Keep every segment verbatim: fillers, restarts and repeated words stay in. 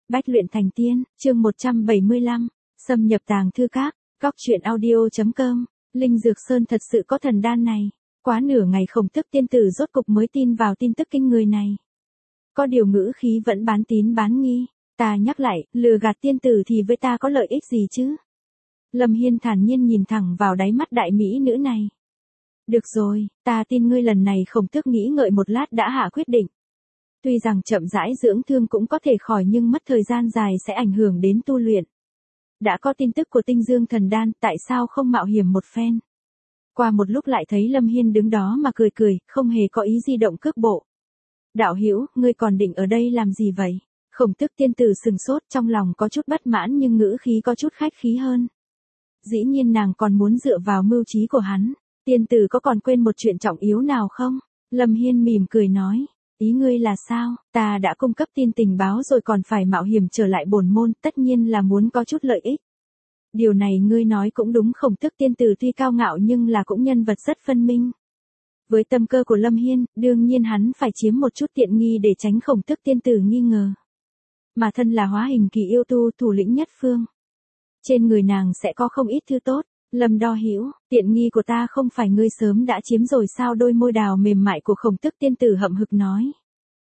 Bách luyện thành tiên, chương một trăm bảy mươi lăm, xâm nhập tàng thư các, góc truyện audio chấm com, Linh Dược Sơn thật sự có thần đan này. Quá nửa ngày Khổng Tước tiên tử rốt cục mới tin vào tin tức kinh người này. Có điều ngữ khí vẫn bán tín bán nghi, ta nhắc lại, lừa gạt tiên tử thì với ta có lợi ích gì chứ? Lâm Hiên thản nhiên nhìn thẳng vào đáy mắt đại mỹ nữ này. Được rồi, ta tin ngươi lần này. Khổng Tước nghĩ ngợi một lát đã hạ quyết định. Tuy rằng chậm rãi dưỡng thương cũng có thể khỏi nhưng mất thời gian dài sẽ ảnh hưởng đến tu luyện. Đã có tin tức của Tinh Dương Thần Đan, tại sao không mạo hiểm một phen? Qua một lúc lại thấy Lâm Hiên đứng đó mà cười cười, không hề có ý di động cước bộ. Đạo hữu, ngươi còn định ở đây làm gì vậy? Khổng Tước tiên tử sừng sốt, trong lòng có chút bất mãn nhưng ngữ khí có chút khách khí hơn. Dĩ nhiên nàng còn muốn dựa vào mưu trí của hắn. Tiên tử có còn quên một chuyện trọng yếu nào không? Lâm Hiên mỉm cười nói. Ý ngươi là sao? Ta đã cung cấp tin tình báo rồi còn phải mạo hiểm trở lại bổn môn, tất nhiên là muốn có chút lợi ích. Điều này ngươi nói cũng đúng. Khổng Tước tiên tử tuy cao ngạo nhưng là cũng nhân vật rất phân minh. Với tâm cơ của Lâm Hiên, đương nhiên hắn phải chiếm một chút tiện nghi để tránh Khổng Tước tiên tử nghi ngờ. Mà thân là hóa hình kỳ yêu tu thủ lĩnh nhất phương. Trên người nàng sẽ có không ít thứ tốt. Lâm đo hữu, tiện nghi của ta không phải ngươi sớm đã chiếm rồi sao? Đôi môi đào mềm mại của Khổng Tước tiên tử hậm hực nói.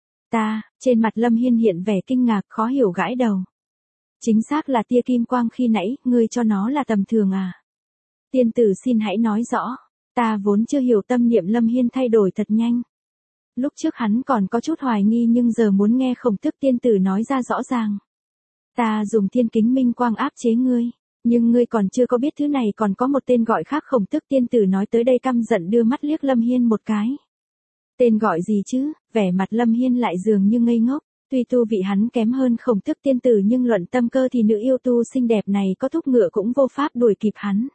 Ta, trên mặt Lâm Hiên hiện vẻ kinh ngạc khó hiểu gãi đầu. Chính xác là tia kim quang khi nãy, ngươi cho nó là tầm thường à? Tiên tử xin hãy nói rõ, ta vốn chưa hiểu tâm niệm. Lâm Hiên thay đổi thật nhanh. Lúc trước hắn còn có chút hoài nghi nhưng giờ muốn nghe Khổng Tước tiên tử nói ra rõ ràng. Ta dùng thiên kính minh quang áp chế ngươi. Nhưng ngươi còn chưa có biết thứ này còn có một tên gọi khác. Khổng Tước tiên tử nói tới đây căm giận đưa mắt liếc Lâm Hiên một cái. Tên gọi gì chứ? Vẻ mặt Lâm Hiên lại dường như ngây ngốc. Tuy tu vị hắn kém hơn Khổng Tước tiên tử nhưng luận tâm cơ thì nữ yêu tu xinh đẹp này có thúc ngựa cũng vô pháp đuổi kịp hắn.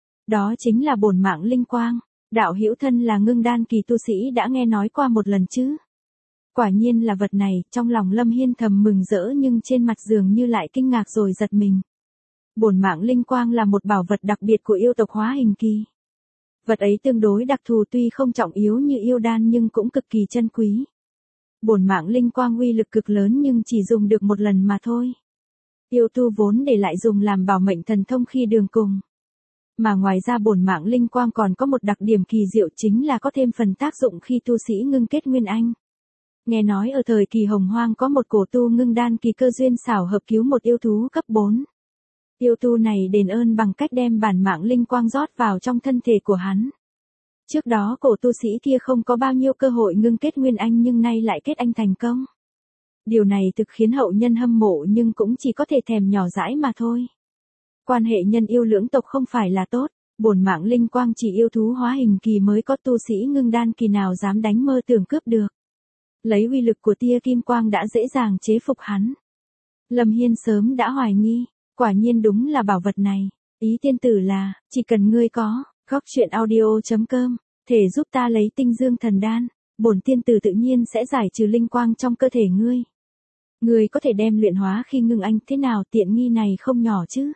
Đó chính là bổn mạng linh quang. Đạo hữu thân là ngưng đan kỳ tu sĩ đã nghe nói qua một lần chứ? Quả nhiên là vật này. Trong lòng Lâm Hiên thầm mừng rỡ nhưng trên mặt dường như lại kinh ngạc rồi giật mình. Bổn mạng linh quang là một bảo vật đặc biệt của yêu tộc hóa hình kỳ. Vật ấy tương đối đặc thù, tuy không trọng yếu như yêu đan nhưng cũng cực kỳ chân quý. Bổn mạng linh quang uy lực cực lớn nhưng chỉ dùng được một lần mà thôi. Yêu tu vốn để lại dùng làm bảo mệnh thần thông khi đường cùng. Mà ngoài ra bổn mạng linh quang còn có một đặc điểm kỳ diệu, chính là có thêm phần tác dụng khi tu sĩ ngưng kết nguyên anh. Nghe nói ở thời kỳ hồng hoang có một cổ tu ngưng đan kỳ cơ duyên xảo hợp cứu một yêu thú cấp bốn. Yêu tu này đền ơn bằng cách đem bản mạng linh quang rót vào trong thân thể của hắn. Trước đó cổ tu sĩ kia không có bao nhiêu cơ hội ngưng kết nguyên anh nhưng nay lại kết anh thành công. Điều này thực khiến hậu nhân hâm mộ nhưng cũng chỉ có thể thèm nhỏ dãi mà thôi. Quan hệ nhân yêu lưỡng tộc không phải là tốt. Bổn mạng linh quang chỉ yêu thú hóa hình kỳ mới có, tu sĩ ngưng đan kỳ nào dám đánh mơ tưởng cướp được. Lấy uy lực của tia kim quang đã dễ dàng chế phục hắn. Lâm Hiên sớm đã hoài nghi. Quả nhiên đúng là bảo vật này. Ý tiên tử là, chỉ cần ngươi có, góc truyện audio chấm com, thể giúp ta lấy Tinh Dương Thần Đan, bổn tiên tử tự nhiên sẽ giải trừ linh quang trong cơ thể ngươi. Ngươi có thể đem luyện hóa khi ngưng anh, thế nào? Tiện nghi này không nhỏ chứ.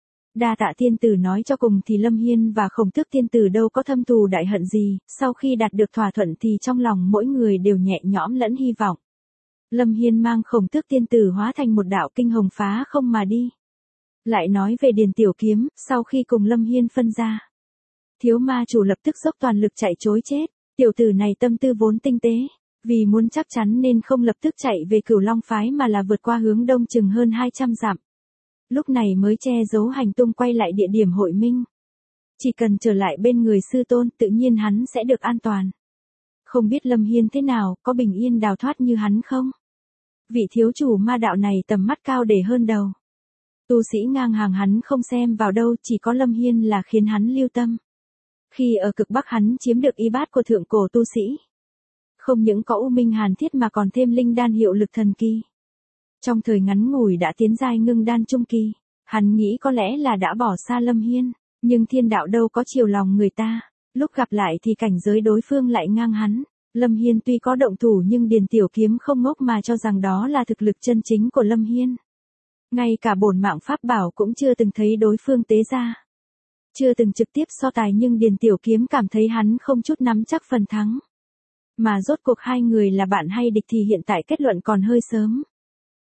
Đa tạ tiên tử. Nói cho cùng thì Lâm Hiên và Khổng Tước tiên tử đâu có thâm thù đại hận gì, sau khi đạt được thỏa thuận thì trong lòng mỗi người đều nhẹ nhõm lẫn hy vọng. Lâm Hiên mang Khổng Tước tiên tử hóa thành một đạo kinh hồng phá không mà đi. Lại nói về Điền Tiểu Kiếm, sau khi cùng Lâm Hiên phân ra, thiếu ma chủ lập tức dốc toàn lực chạy trối chết. Tiểu tử này tâm tư vốn tinh tế, vì muốn chắc chắn nên không lập tức chạy về Cửu Long phái mà là vượt qua hướng đông chừng hơn hai trăm dặm. Lúc này mới che giấu hành tung quay lại địa điểm hội minh. Chỉ cần trở lại bên người sư tôn tự nhiên hắn sẽ được an toàn. Không biết Lâm Hiên thế nào, có bình yên đào thoát như hắn không? Vị thiếu chủ ma đạo này tầm mắt cao để hơn đầu. Tu sĩ ngang hàng hắn không xem vào đâu, chỉ có Lâm Hiên là khiến hắn lưu tâm. Khi ở cực Bắc hắn chiếm được y bát của thượng cổ tu sĩ. Không những có U Minh Hàn Thiết mà còn thêm linh đan hiệu lực thần kỳ. Trong thời ngắn ngủi đã tiến giai ngưng đan trung kỳ. Hắn nghĩ có lẽ là đã bỏ xa Lâm Hiên, nhưng thiên đạo đâu có chiều lòng người ta. Lúc gặp lại thì cảnh giới đối phương lại ngang hắn. Lâm Hiên tuy có động thủ nhưng Điền Tiểu Kiếm không ngốc mà cho rằng đó là thực lực chân chính của Lâm Hiên. Ngay cả bổn mạng pháp bảo cũng chưa từng thấy đối phương tế ra. Chưa từng trực tiếp so tài nhưng Điền Tiểu Kiếm cảm thấy hắn không chút nắm chắc phần thắng. Mà rốt cuộc hai người là bạn hay địch thì hiện tại kết luận còn hơi sớm.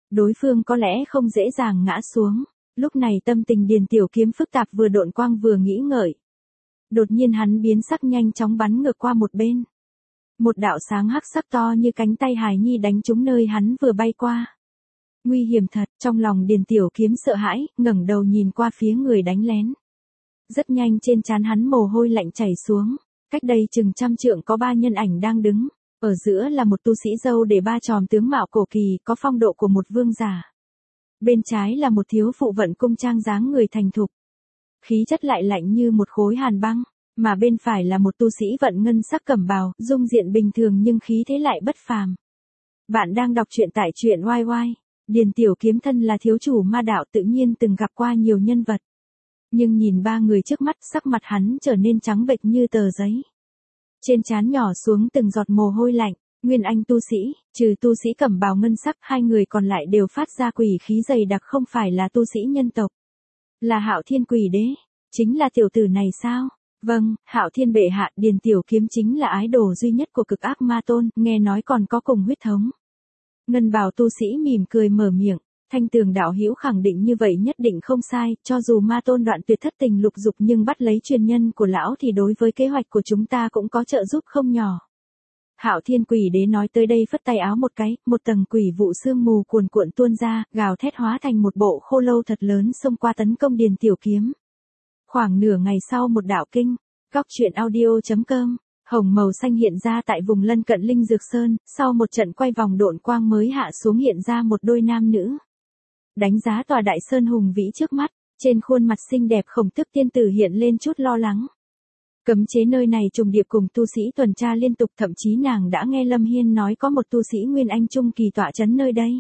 Đối phương có lẽ không dễ dàng ngã xuống. Lúc này tâm tình Điền Tiểu Kiếm phức tạp, vừa độn quang vừa nghĩ ngợi. Đột nhiên hắn biến sắc, nhanh chóng bắn ngược qua một bên. Một đạo sáng hắc sắc to như cánh tay hài nhi đánh trúng nơi hắn vừa bay qua. Nguy hiểm thật, trong lòng Điền Tiểu Kiếm sợ hãi, ngẩng đầu nhìn qua phía người đánh lén. Rất nhanh trên trán hắn mồ hôi lạnh chảy xuống. Cách đây chừng trăm trượng có ba nhân ảnh đang đứng. Ở giữa là một tu sĩ râu để ba chòm tướng mạo cổ kỳ, có phong độ của một vương giả. Bên trái là một thiếu phụ vận cung trang dáng người thành thục. Khí chất lại lạnh như một khối hàn băng. Mà bên phải là một tu sĩ vận ngân sắc cẩm bào, dung diện bình thường nhưng khí thế lại bất phàm. Bạn đang đọc truyện tại truyện oai oai. Điền Tiểu Kiếm thân là thiếu chủ ma đạo, tự nhiên từng gặp qua nhiều nhân vật. Nhưng nhìn ba người trước mắt, sắc mặt hắn trở nên trắng bệch như tờ giấy. Trên trán nhỏ xuống từng giọt mồ hôi lạnh. Nguyên anh tu sĩ, trừ tu sĩ cẩm bào ngân sắc, hai người còn lại đều phát ra quỷ khí dày đặc, không phải là tu sĩ nhân tộc. Là Hạo Thiên Quỷ Đế. Chính là tiểu tử này sao? Vâng, Hạo Thiên bệ hạ. Điền Tiểu Kiếm chính là ái đồ duy nhất của Cực Ác Ma Tôn, nghe nói còn có cùng huyết thống. Ngân bào tu sĩ mỉm cười mở miệng. Thanh Tường đạo hữu khẳng định như vậy nhất định không sai, cho dù Ma Tôn đoạn tuyệt thất tình lục dục nhưng bắt lấy truyền nhân của lão thì đối với kế hoạch của chúng ta cũng có trợ giúp không nhỏ. Hạo Thiên Quỷ Đế nói tới đây phất tay áo một cái, một tầng quỷ vụ sương mù cuồn cuộn tuôn ra, gào thét hóa thành một bộ khô lâu thật lớn xông qua tấn công Điền Tiểu Kiếm. Khoảng nửa ngày sau, một đạo kinh, góc truyện audio chấm com, hồng màu xanh hiện ra tại vùng lân cận Linh Dược Sơn, sau một trận quay vòng độn quang mới hạ xuống hiện ra một đôi nam nữ. Đánh giá tòa đại sơn hùng vĩ trước mắt, trên khuôn mặt xinh đẹp Khổng Tước tiên tử hiện lên chút lo lắng. Cấm chế nơi này trùng điệp cùng tu sĩ tuần tra liên tục, thậm chí nàng đã nghe Lâm Hiên nói có một tu sĩ Nguyên Anh trung kỳ tọa trấn nơi đây.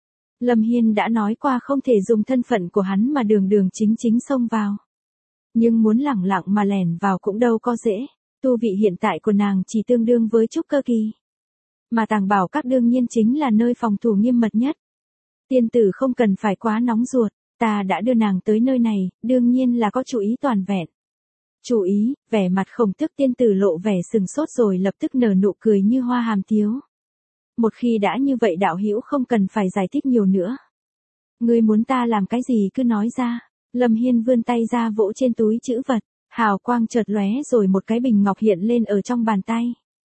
Lâm Hiên đã nói qua không thể dùng thân phận của hắn mà đường đường chính chính xông vào. Nhưng muốn lẳng lặng mà lẻn vào cũng đâu có dễ, tu vị hiện tại của nàng chỉ tương đương với trúc cơ kỳ. Mà Tàng Bảo Các đương nhiên chính là nơi phòng thủ nghiêm mật nhất. Tiên tử không cần phải quá nóng ruột, ta đã đưa nàng tới nơi này, đương nhiên là có chủ ý toàn vẹn. Chủ ý, vẻ mặt Khổng Tước tiên tử lộ vẻ sừng sốt rồi lập tức nở nụ cười như hoa hàm tiếu. Một khi đã như vậy đạo hữu không cần phải giải thích nhiều nữa. Ngươi muốn ta làm cái gì cứ nói ra. Lâm Hiên vươn tay ra vỗ trên túi trữ vật, hào quang chợt lóe rồi một cái bình ngọc hiện lên ở trong bàn tay.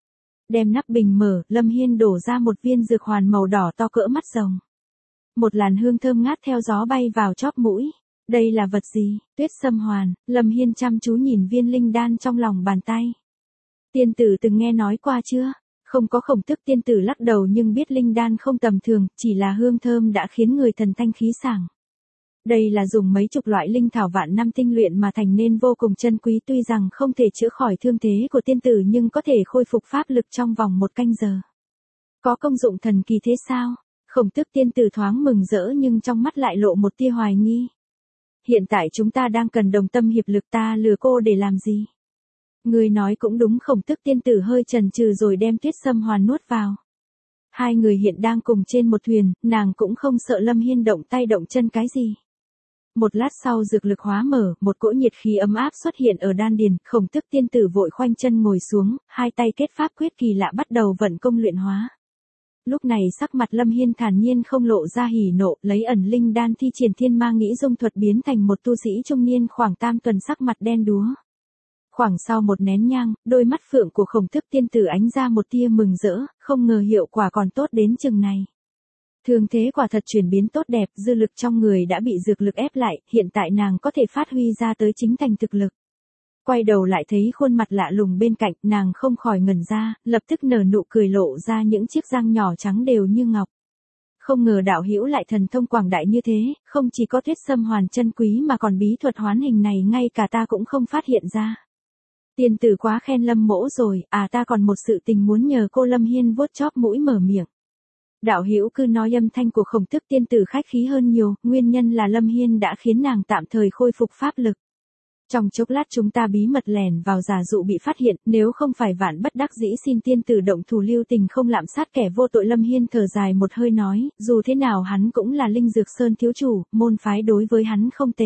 Đem nắp bình mở, Lâm Hiên đổ ra một viên dược hoàn màu đỏ to cỡ mắt rồng. Một làn hương thơm ngát theo gió bay vào chóp mũi. Đây là vật gì? Tuyết Sâm Hoàn. Lâm Hiên chăm chú nhìn viên linh đan trong lòng bàn tay. Tiên tử từng nghe nói qua chưa? Không có. Khổng Tước tiên tử lắc đầu, nhưng biết linh đan không tầm thường, chỉ là hương thơm đã khiến người thần thanh khí sảng. Đây là dùng mấy chục loại linh thảo vạn năm tinh luyện mà thành nên vô cùng chân quý, tuy rằng không thể chữa khỏi thương thế của tiên tử nhưng có thể khôi phục pháp lực trong vòng một canh giờ. Có công dụng thần kỳ thế sao? Khổng Tước tiên tử thoáng mừng rỡ nhưng trong mắt lại lộ một tia hoài nghi. Hiện tại chúng ta đang cần đồng tâm hiệp lực, ta lừa cô để làm gì? Người nói cũng đúng. Khổng Tước tiên tử hơi chần chừ rồi đem Tuyết Sâm Hoàn nuốt vào. Hai người hiện đang cùng trên một thuyền, nàng cũng không sợ Lâm Hiên động tay động chân cái gì. Một lát sau dược lực hóa mở, một cỗ nhiệt khí ấm áp xuất hiện ở đan điền, Khổng Tước tiên tử vội khoanh chân ngồi xuống, hai tay kết pháp quyết kỳ lạ bắt đầu vận công luyện hóa. Lúc này sắc mặt Lâm Hiên thản nhiên không lộ ra hỉ nộ, lấy ẩn linh đan thi triển thiên ma nghĩ dung thuật biến thành một tu sĩ trung niên khoảng tam tuần, sắc mặt đen đúa. Khoảng sau một nén nhang, đôi mắt phượng của Khổng Tước tiên tử ánh ra một tia mừng rỡ, không ngờ hiệu quả còn tốt đến chừng này. Thương thế quả thật chuyển biến tốt đẹp, dư lực trong người đã bị dược lực ép lại, hiện tại nàng có thể phát huy ra tới chính thành thực lực. Quay đầu lại thấy khuôn mặt lạ lùng bên cạnh, nàng không khỏi ngẩn ra, lập tức nở nụ cười lộ ra những chiếc răng nhỏ trắng đều như ngọc. Không ngờ đạo hữu lại thần thông quảng đại như thế, không chỉ có Tuyết Sâm Hoàn chân quý mà còn bí thuật hoán hình này ngay cả ta cũng không phát hiện ra. Tiên tử quá khen Lâm mỗ rồi, à ta còn một sự tình muốn nhờ cô. Lâm Hiên vuốt chóp mũi mở miệng. Đạo hữu cứ nói. Âm thanh của Khổng Tước tiên tử khách khí hơn nhiều, nguyên nhân là Lâm Hiên đã khiến nàng tạm thời khôi phục pháp lực. Trong chốc lát chúng ta bí mật lẻn vào giả dụ bị phát hiện, nếu không phải vạn bất đắc dĩ xin tiên tử động thủ lưu tình không lạm sát kẻ vô tội. Lâm Hiên thở dài một hơi nói, dù thế nào hắn cũng là Linh Dược Sơn thiếu chủ, môn phái đối với hắn không tệ.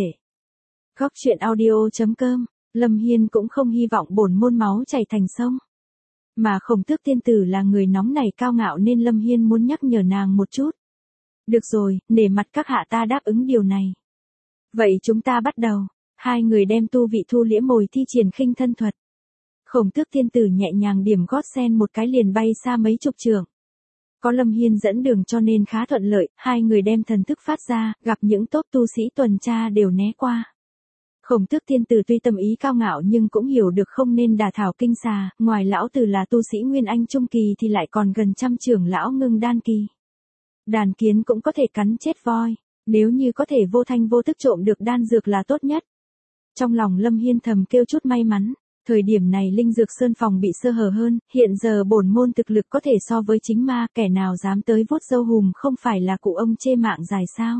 Góc truyện audio chấm com, Lâm Hiên cũng không hy vọng bổn môn máu chảy thành sông. Mà Khổng Tước tiên tử là người nóng nảy cao ngạo nên Lâm Hiên muốn nhắc nhở nàng một chút. Được rồi, nể mặt các hạ ta đáp ứng điều này. Vậy chúng ta bắt đầu. Hai người đem tu vị thu liễm mồi thi triển khinh thân thuật. Khổng Tước tiên tử nhẹ nhàng điểm gót sen một cái liền bay xa mấy chục trượng. Có Lâm Hiên dẫn đường cho nên khá thuận lợi, hai người đem thần thức phát ra, gặp những tốt tu sĩ tuần tra đều né qua. Khổng Tước tiên tử tuy tâm ý cao ngạo nhưng cũng hiểu được không nên đả thảo kinh xà, ngoài lão tử là tu sĩ Nguyên Anh Trung Kỳ thì lại còn gần trăm trưởng lão ngưng đan kỳ. Đàn kiến cũng có thể cắn chết voi, nếu như có thể vô thanh vô tức trộm được đan dược là tốt nhất. Trong lòng Lâm Hiên thầm kêu chút may mắn, thời điểm này linh dược sơn phòng bị sơ hở hơn, hiện giờ bổn môn thực lực có thể so với chính ma, kẻ nào dám tới vuốt râu hùm không phải là cụ ông chê mạng dài sao.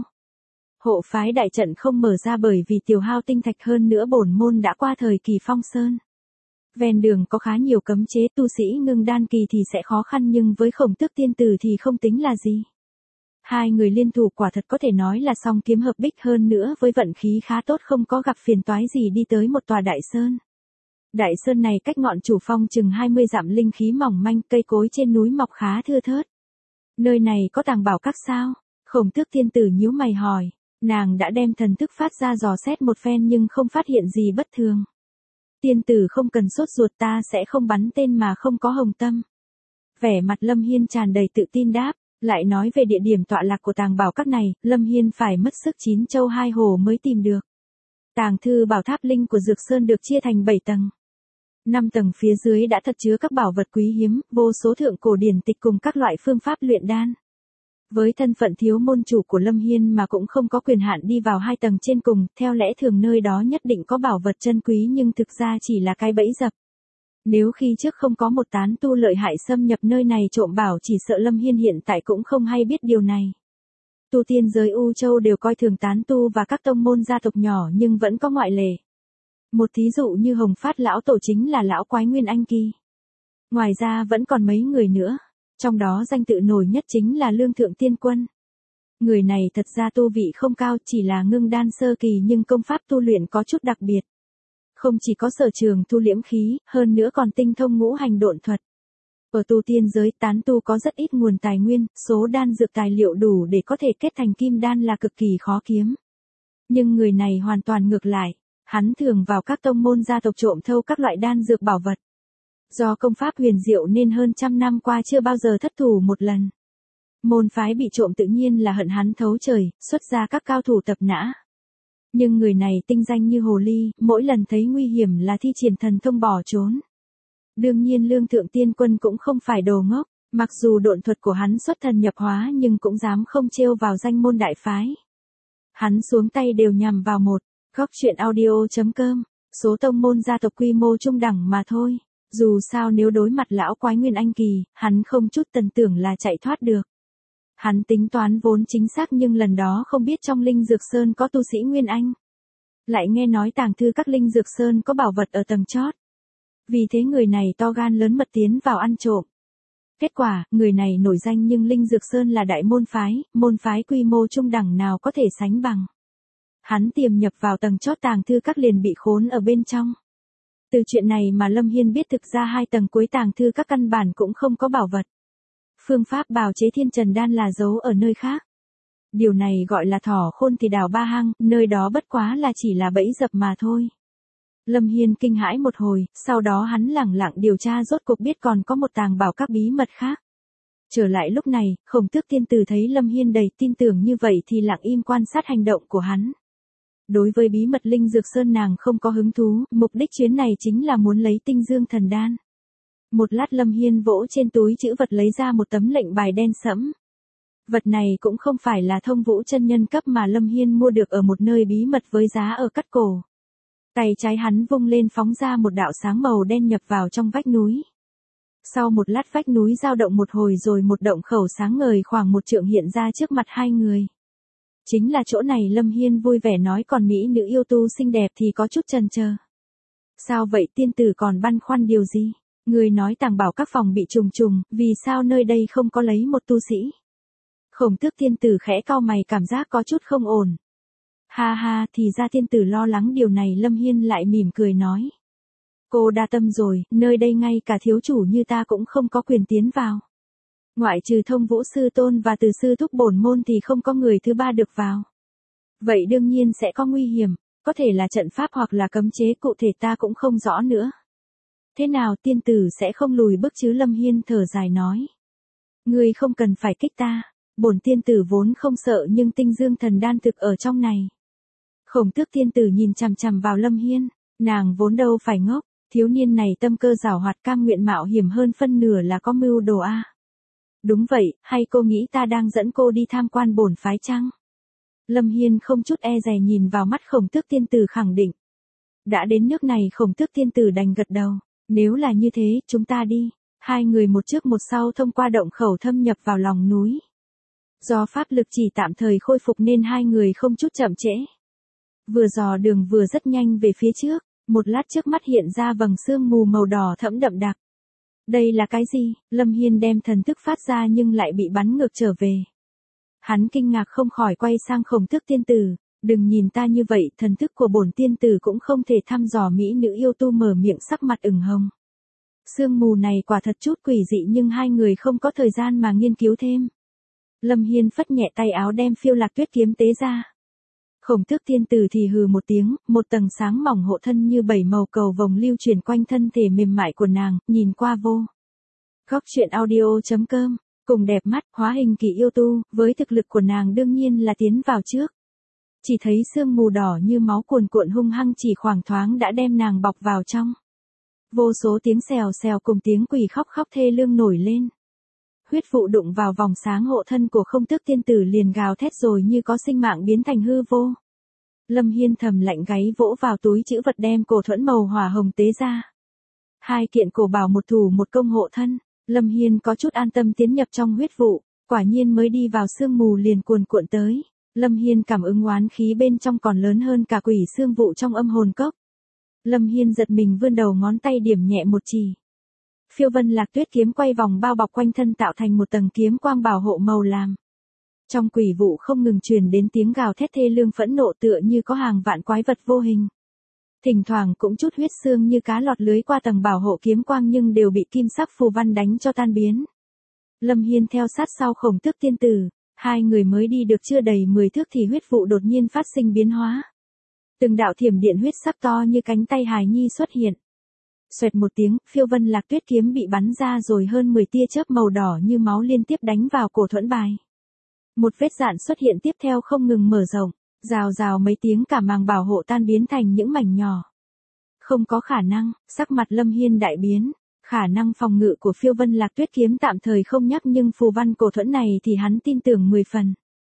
Hộ phái đại trận không mở ra bởi vì tiêu hao tinh thạch, hơn nữa bổn môn đã qua thời kỳ phong sơn. Ven đường có khá nhiều cấm chế, tu sĩ ngưng đan kỳ thì sẽ khó khăn nhưng với Khổng Tước tiên tử thì không tính là gì. Hai người liên thủ quả thật có thể nói là song kiếm hợp bích, hơn nữa với vận khí khá tốt không có gặp phiền toái gì đi tới một tòa đại sơn. Đại sơn này cách ngọn chủ phong chừng hai mươi dặm, linh khí mỏng manh, cây cối trên núi mọc khá thưa thớt. Nơi này có tàng bảo các sao? Khổng Tước tiên tử nhíu mày hỏi, nàng đã đem thần thức phát ra dò xét một phen nhưng không phát hiện gì bất thường. Tiên tử không cần sốt ruột, ta sẽ không bắn tên mà không có hồng tâm. Vẻ mặt Lâm Hiên tràn đầy tự tin đáp. Lại nói về địa điểm tọa lạc của tàng bảo các này, Lâm Hiên phải mất sức chín châu hai hồ mới tìm được. Tàng thư bảo tháp linh của Dược Sơn được chia thành bảy tầng. năm tầng phía dưới đã thật chứa các bảo vật quý hiếm, vô số thượng cổ điển tịch cùng các loại phương pháp luyện đan. Với thân phận thiếu môn chủ của Lâm Hiên mà cũng không có quyền hạn đi vào hai tầng trên cùng, theo lẽ thường nơi đó nhất định có bảo vật chân quý nhưng thực ra chỉ là cái bẫy dập. Nếu khi trước không có một tán tu lợi hại xâm nhập nơi này trộm bảo, chỉ sợ Lâm Hiên hiện tại cũng không hay biết điều này. Tu tiên giới U Châu đều coi thường tán tu và các tông môn gia tộc nhỏ nhưng vẫn có ngoại lệ. Một thí dụ như Hồng Phát lão tổ chính là lão quái Nguyên Anh kỳ. Ngoài ra vẫn còn mấy người nữa, trong đó danh tự nổi nhất chính là Lương Thượng Tiên Quân. Người này thật ra tu vị không cao, chỉ là ngưng đan sơ kỳ nhưng công pháp tu luyện có chút đặc biệt. Không chỉ có sở trường thu liễm khí, hơn nữa còn tinh thông ngũ hành độn thuật. Ở tu tiên giới, tán tu có rất ít nguồn tài nguyên, số đan dược tài liệu đủ để có thể kết thành kim đan là cực kỳ khó kiếm. Nhưng người này hoàn toàn ngược lại, hắn thường vào các tông môn gia tộc trộm thâu các loại đan dược bảo vật. Do công pháp huyền diệu nên hơn trăm năm qua chưa bao giờ thất thủ một lần. Môn phái bị trộm tự nhiên là hận hắn thấu trời, xuất ra các cao thủ tập nã. Nhưng người này tinh danh như hồ ly, mỗi lần thấy nguy hiểm là thi triển thần thông bỏ trốn. Đương nhiên Lương Thượng Tiên Quân cũng không phải đồ ngốc, mặc dù độn thuật của hắn xuất thần nhập hóa nhưng cũng dám không trêu vào danh môn đại phái. Hắn xuống tay đều nhằm vào một, góc truyện audio chấm com, số tông môn gia tộc quy mô trung đẳng mà thôi. Dù sao nếu đối mặt lão quái Nguyên Anh kỳ, hắn không chút tần tưởng là chạy thoát được. Hắn tính toán vốn chính xác nhưng lần đó không biết trong Linh Dược Sơn có tu sĩ Nguyên Anh. Lại nghe nói tàng thư các Linh Dược Sơn có bảo vật ở tầng chót. Vì thế người này to gan lớn mật tiến vào ăn trộm. Kết quả, người này nổi danh nhưng Linh Dược Sơn là đại môn phái, môn phái quy mô trung đẳng nào có thể sánh bằng. Hắn tiềm nhập vào tầng chót tàng thư các liền bị khốn ở bên trong. Từ chuyện này mà Lâm Hiên biết thực ra hai tầng cuối tàng thư các căn bản cũng không có bảo vật. Phương pháp bào chế thiên trần đan là giấu ở nơi khác. Điều này gọi là thỏ khôn thì đào ba hang, nơi đó bất quá là chỉ là bẫy dập mà thôi. Lâm Hiên kinh hãi một hồi, sau đó hắn lẳng lặng điều tra rốt cuộc biết còn có một tàng bảo các bí mật khác. Trở lại lúc này, Khổng Tước tiên tử thấy Lâm Hiên đầy tin tưởng như vậy thì lặng im quan sát hành động của hắn. Đối với bí mật Linh Dược Sơn nàng không có hứng thú, mục đích chuyến này chính là muốn lấy tinh dương thần đan. Một lát Lâm Hiên vỗ trên túi chữ vật lấy ra một tấm lệnh bài đen sẫm. Vật này cũng không phải là Thông Vũ chân nhân cấp mà Lâm Hiên mua được ở một nơi bí mật với giá ở cắt cổ. Tay trái hắn vung lên phóng ra một đạo sáng màu đen nhập vào trong vách núi. Sau một lát vách núi dao động một hồi rồi một động khẩu sáng ngời khoảng một trượng hiện ra trước mặt hai người. Chính là chỗ này Lâm Hiên vui vẻ nói, còn mỹ nữ yêu tu xinh đẹp thì có chút chần chờ. Sao vậy tiên tử còn băn khoăn điều gì? Người nói tàng bảo các phòng bị trùng trùng, vì sao nơi đây không có lấy một tu sĩ? Khổng Tước tiên tử khẽ cau mày cảm giác có chút không ổn. Ha ha, thì ra tiên tử lo lắng điều này. Lâm Hiên lại mỉm cười nói. Cô đa tâm rồi, nơi đây ngay cả thiếu chủ như ta cũng không có quyền tiến vào. Ngoại trừ Thông Vũ sư tôn và Từ sư thúc bổn môn thì không có người thứ ba được vào. Vậy đương nhiên sẽ có nguy hiểm, có thể là trận pháp hoặc là cấm chế, cụ thể ta cũng không rõ nữa. Thế nào tiên tử sẽ không lùi bước chứ? Lâm Hiên thở dài nói. Ngươi không cần phải kích ta, bổn tiên tử vốn không sợ, nhưng tinh dương thần đan thực ở trong này. Khổng Tước tiên tử nhìn chằm chằm vào Lâm Hiên, nàng vốn đâu phải ngốc, thiếu niên này tâm cơ giảo hoạt, cam nguyện mạo hiểm hơn phân nửa là có mưu đồ a. Đúng vậy, hay cô nghĩ ta đang dẫn cô đi tham quan bổn phái chăng? Lâm Hiên không chút e dè nhìn vào mắt Khổng Tước tiên tử khẳng định. Đã đến nước này Khổng Tước tiên tử đành gật đầu, nếu là như thế, chúng ta đi. Hai người một trước một sau thông qua động khẩu thâm nhập vào lòng núi. Do pháp lực chỉ tạm thời khôi phục nên hai người không chút chậm trễ. Vừa dò đường vừa rất nhanh về phía trước, một lát trước mắt hiện ra vầng sương mù màu đỏ thẫm đậm đặc. Đây là cái gì? Lâm Hiên đem thần thức phát ra nhưng lại bị bắn ngược trở về. Hắn kinh ngạc không khỏi quay sang Khổng Tước tiên tử, đừng nhìn ta như vậy, thần thức của bổn tiên tử cũng không thể thăm dò. Mỹ nữ yêu tu mở miệng sắc mặt ửng hồng. Sương mù này quả thật chút quỷ dị nhưng hai người không có thời gian mà nghiên cứu thêm. Lâm Hiên phất nhẹ tay áo đem Phiêu Lạc Tuyết kiếm tế ra. Khổng Tước tiên tử thì hừ một tiếng, một tầng sáng mỏng hộ thân như bảy màu cầu vồng lưu chuyển quanh thân thể mềm mại của nàng, nhìn qua vô. Góc truyện audio chấm com, cùng đẹp mắt, hóa hình kỳ yêu tu, với thực lực của nàng đương nhiên là tiến vào trước. Chỉ thấy sương mù đỏ như máu cuồn cuộn hung hăng chỉ khoảng thoáng đã đem nàng bọc vào trong. Vô số tiếng xèo xèo cùng tiếng quỷ khóc khóc thê lương nổi lên. Huyết vụ đụng vào vòng sáng hộ thân của Khổng Tước tiên tử liền gào thét rồi như có sinh mạng biến thành hư vô. Lâm Hiên thầm lạnh gáy vỗ vào túi trữ vật đem cổ thuẫn màu hỏa hồng tế ra. Hai kiện cổ bảo một thủ một công hộ thân, Lâm Hiên có chút an tâm tiến nhập trong huyết vụ, quả nhiên mới đi vào sương mù liền cuồn cuộn tới. Lâm Hiên cảm ứng oán khí bên trong còn lớn hơn cả quỷ xương vụ trong âm hồn cốc. Lâm Hiên giật mình vươn đầu ngón tay điểm nhẹ một chỉ. Phiêu Vân Lạc Tuyết kiếm quay vòng bao bọc quanh thân tạo thành một tầng kiếm quang bảo hộ màu lam. Trong quỷ vụ không ngừng truyền đến tiếng gào thét thê lương phẫn nộ tựa như có hàng vạn quái vật vô hình. Thỉnh thoảng cũng chút huyết xương như cá lọt lưới qua tầng bảo hộ kiếm quang nhưng đều bị kim sắc phù văn đánh cho tan biến. Lâm Hiên theo sát sau Khổng Tước tiên tử, hai người mới đi được chưa đầy mười thước thì huyết vụ đột nhiên phát sinh biến hóa. Từng đạo thiểm điện huyết sắc to như cánh tay hài nhi xuất hiện. Xoẹt một tiếng, Phiêu Vân Lạc Tuyết kiếm bị bắn ra rồi hơn mười tia chớp màu đỏ như máu liên tiếp đánh vào cổ thuẫn bài. Một vết rạn xuất hiện tiếp theo không ngừng mở rộng, rào rào mấy tiếng cả màng bảo hộ tan biến thành những mảnh nhỏ. Không có khả năng, sắc mặt Lâm Hiên đại biến, khả năng phòng ngự của Phiêu Vân Lạc Tuyết kiếm tạm thời không nhắc nhưng phù văn cổ thuẫn này thì hắn tin tưởng mười phần.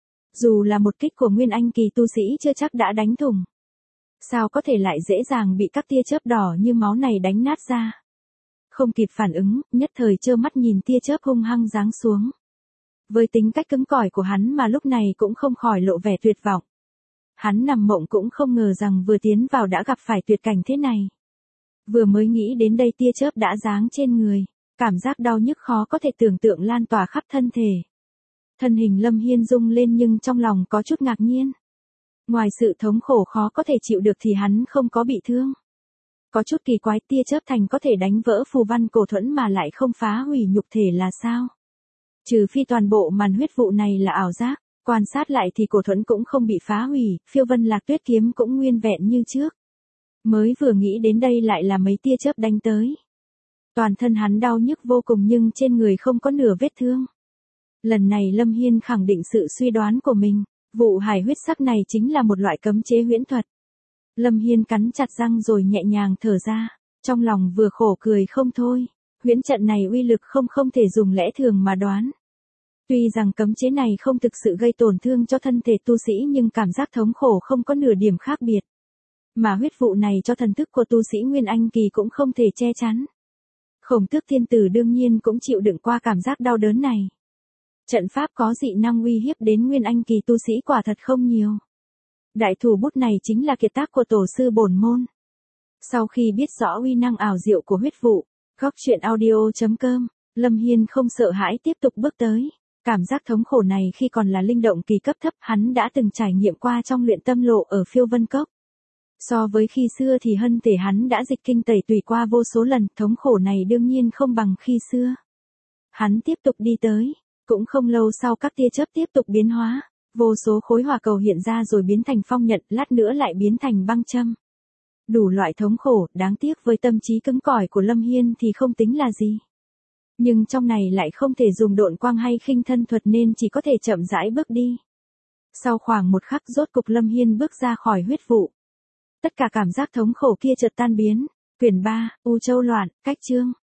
Dù là một kích của Nguyên Anh kỳ tu sĩ chưa chắc đã đánh thủng. Sao có thể lại dễ dàng bị các tia chớp đỏ như máu này đánh nát ra. Không kịp phản ứng, nhất thời trơ mắt nhìn tia chớp hung hăng giáng xuống. Với tính cách cứng cỏi của hắn mà lúc này cũng không khỏi lộ vẻ tuyệt vọng. Hắn nằm mộng cũng không ngờ rằng vừa tiến vào đã gặp phải tuyệt cảnh thế này. Vừa mới nghĩ đến đây tia chớp đã giáng trên người, cảm giác đau nhức khó có thể tưởng tượng lan tỏa khắp thân thể. Thân hình Lâm Hiên rung lên nhưng trong lòng có chút ngạc nhiên. Ngoài sự thống khổ khó có thể chịu được thì hắn không có bị thương. Có chút kỳ quái, tia chớp thành có thể đánh vỡ phù văn cổ thuẫn mà lại không phá hủy nhục thể là sao? Trừ phi toàn bộ màn huyết vụ này là ảo giác, quan sát lại thì cổ thuẫn cũng không bị phá hủy, Phiêu Vân Lạc Tuyết kiếm cũng nguyên vẹn như trước. Mới vừa nghĩ đến đây lại là mấy tia chớp đánh tới. Toàn thân hắn đau nhức vô cùng nhưng trên người không có nửa vết thương. Lần này Lâm Hiên khẳng định sự suy đoán của mình. Vụ hải huyết sắc này chính là một loại cấm chế huyễn thuật. Lâm Hiên cắn chặt răng rồi nhẹ nhàng thở ra, trong lòng vừa khổ cười không thôi. Huyễn trận này uy lực không không thể dùng lẽ thường mà đoán. Tuy rằng cấm chế này không thực sự gây tổn thương cho thân thể tu sĩ nhưng cảm giác thống khổ không có nửa điểm khác biệt. Mà huyết vụ này cho thần thức của tu sĩ Nguyên Anh kỳ cũng không thể che chắn. Khổng Tước tiên tử đương nhiên cũng chịu đựng qua cảm giác đau đớn này. Trận pháp có dị năng uy hiếp đến Nguyên Anh kỳ tu sĩ quả thật không nhiều. Đại thủ bút này chính là kiệt tác của tổ sư bổn môn. Sau khi biết rõ uy năng ảo diệu của huyết vụ, góc truyện audio chấm com, Lâm Hiên không sợ hãi tiếp tục bước tới. Cảm giác thống khổ này khi còn là linh động kỳ cấp thấp hắn đã từng trải nghiệm qua trong luyện tâm lộ ở Phiêu Vân Cốc. So với khi xưa thì hân thể hắn đã dịch kinh tẩy tùy qua vô số lần, thống khổ này đương nhiên không bằng khi xưa. Hắn tiếp tục đi tới, Cũng không lâu sau các tia chớp tiếp tục biến hóa, vô số khối hỏa cầu hiện ra rồi biến thành phong nhận, lát nữa lại biến thành băng châm. Đủ loại thống khổ, đáng tiếc với tâm trí cứng cỏi của Lâm Hiên thì không tính là gì. Nhưng trong này lại không thể dùng độn quang hay khinh thân thuật nên chỉ có thể chậm rãi bước đi. Sau khoảng một khắc rốt cục Lâm Hiên bước ra khỏi huyết vụ. Tất cả cảm giác thống khổ kia chợt tan biến. Quyển ba, U Châu Loạn, cách chương.